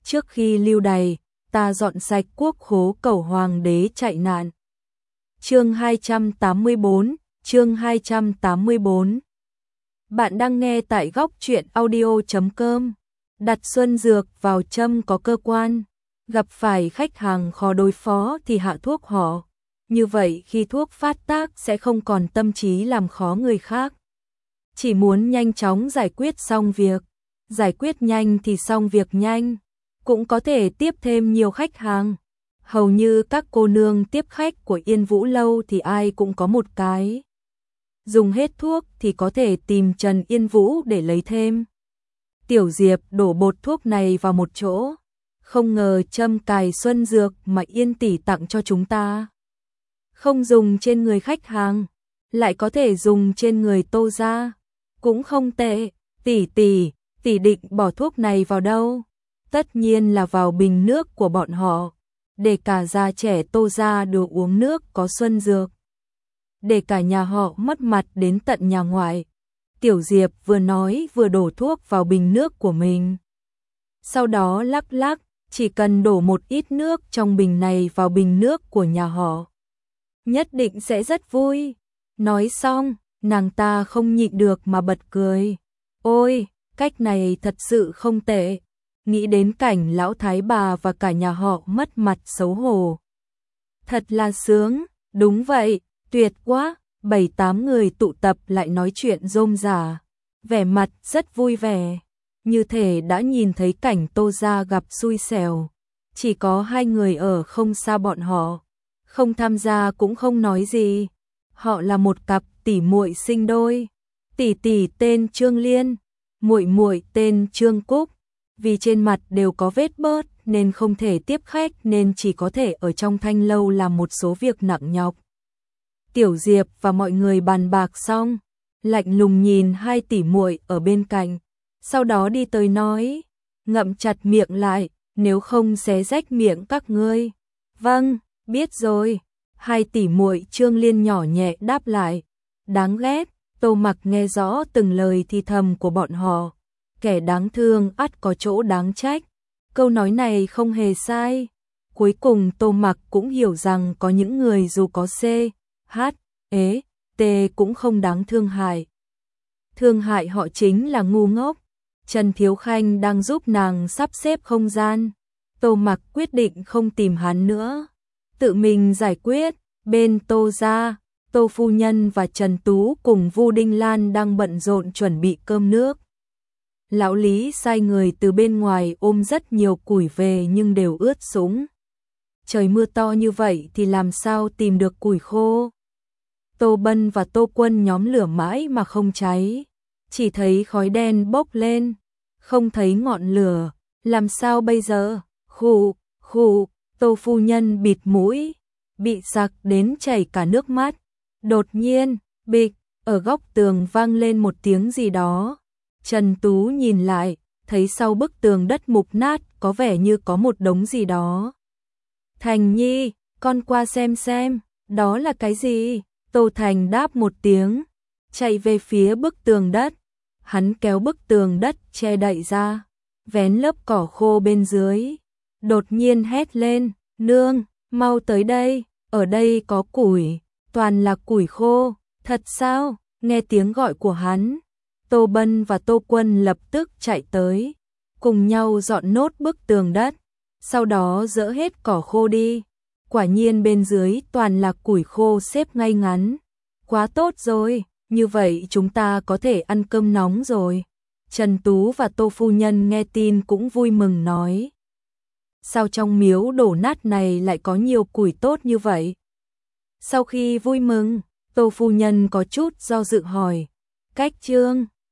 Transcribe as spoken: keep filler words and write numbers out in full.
trước khi lưu đày, ta dọn sạch quốc khố cầu hoàng đế chạy nạn. Chương hai trăm tám mươi bốn, chương hai trăm tám mươi bốn. Bạn đang nghe tại góc truyện audio chấm com. Đặt xuân dược vào châm có cơ quan, gặp phải khách hàng khó đối phó thì hạ thuốc họ. Như vậy khi thuốc phát tác sẽ không còn tâm trí làm khó người khác. Chỉ muốn nhanh chóng giải quyết xong việc, giải quyết nhanh thì xong việc nhanh, cũng có thể tiếp thêm nhiều khách hàng. Hầu như các cô nương tiếp khách của Yên Vũ Lâu thì ai cũng có một cái. Dùng hết thuốc thì có thể tìm Trần Yên Vũ để lấy thêm. Tiểu Diệp đổ bột thuốc này vào một chỗ, không ngờ châm cài xuân dược mà Yên tỷ tặng cho chúng ta. Không dùng trên người khách hàng, lại có thể dùng trên người Tô gia, cũng không tệ. Tỷ tỷ, tỷ định bỏ thuốc này vào đâu? Tất nhiên là vào bình nước của bọn họ, để cả già trẻ Tô gia được uống nước có xuân dược, để cả nhà họ mất mặt đến tận nhà ngoại. Tiểu Diệp vừa nói vừa đổ thuốc vào bình nước của mình. Sau đó lắc lắc, chỉ cần đổ một ít nước trong bình này vào bình nước của nhà họ, nhất định sẽ rất vui. Nói xong, nàng ta không nhịn được mà bật cười. Ôi, cách này thật sự không tệ. Nghĩ đến cảnh lão thái bà và cả nhà họ mất mặt xấu hổ, thật là sướng. Đúng vậy, tuyệt quá. Bảy tám người tụ tập lại nói chuyện rôm rả, vẻ mặt rất vui vẻ, như thể đã nhìn thấy cảnh Tô gia gặp xui xẻo. Chỉ có hai người ở không xa bọn họ, không tham gia cũng không nói gì. Họ là một cặp tỷ muội sinh đôi. Tỷ tỷ tên Trương Liên, muội muội tên Trương Cúc. Vì trên mặt đều có vết bớt nên không thể tiếp khách, nên chỉ có thể ở trong thanh lâu làm một số việc nặng nhọc. Tiểu Diệp và mọi người bàn bạc xong, lạnh lùng nhìn hai tỷ muội ở bên cạnh, sau đó đi tới nói, ngậm chặt miệng lại, nếu không xé rách miệng các ngươi. Vâng, biết rồi. Hai tỷ muội Trương Liên nhỏ nhẹ đáp lại. Đáng ghét. Tô Mặc nghe rõ từng lời thì thầm của bọn họ. Kẻ đáng thương ắt có chỗ đáng trách. Câu nói này không hề sai. Cuối cùng Tô Mặc cũng hiểu rằng có những người dù có C, H, E, T cũng không đáng thương hại. Thương hại họ chính là ngu ngốc. Trần Thiếu Khanh đang giúp nàng sắp xếp không gian. Tô Mặc quyết định không tìm hắn nữa, tự mình giải quyết. Bên Tô gia, Tô phu nhân và Trần Tú cùng Vu Đinh Lan đang bận rộn chuẩn bị cơm nước. Lão Lý sai người từ bên ngoài ôm rất nhiều củi về nhưng đều ướt sũng. Trời mưa to như vậy thì làm sao tìm được củi khô. Tô Bân và Tô Quân nhóm lửa mãi mà không cháy, chỉ thấy khói đen bốc lên, không thấy ngọn lửa. Làm sao bây giờ? Khụ, khụ. Tô phu nhân bịt mũi, bị sặc đến chảy cả nước mắt. Đột nhiên, bịch, ở góc tường vang lên một tiếng gì đó. Trần Tú nhìn lại, thấy sau bức tường đất mục nát có vẻ như có một đống gì đó. Thành Nhi, con qua xem xem, đó là cái gì? Tô Thành đáp một tiếng, chạy về phía bức tường đất. Hắn kéo bức tường đất che đậy ra, vén lớp cỏ khô bên dưới. Đột nhiên hét lên, nương, mau tới đây, ở đây có củi, toàn là củi khô. Thật sao? Nghe tiếng gọi của hắn, Tô Bân và Tô Quân lập tức chạy tới, cùng nhau dọn nốt bức tường đất, sau đó dỡ hết cỏ khô đi. Quả nhiên bên dưới toàn là củi khô xếp ngay ngắn. Quá tốt rồi, như vậy chúng ta có thể ăn cơm nóng rồi. Trần Tú và Tô phu nhân nghe tin cũng vui mừng nói. Sao trong miếu đổ nát này lại có nhiều củi tốt như vậy? Sau khi vui mừng, Tô phu nhân có chút do dự hỏi, Cách Trương,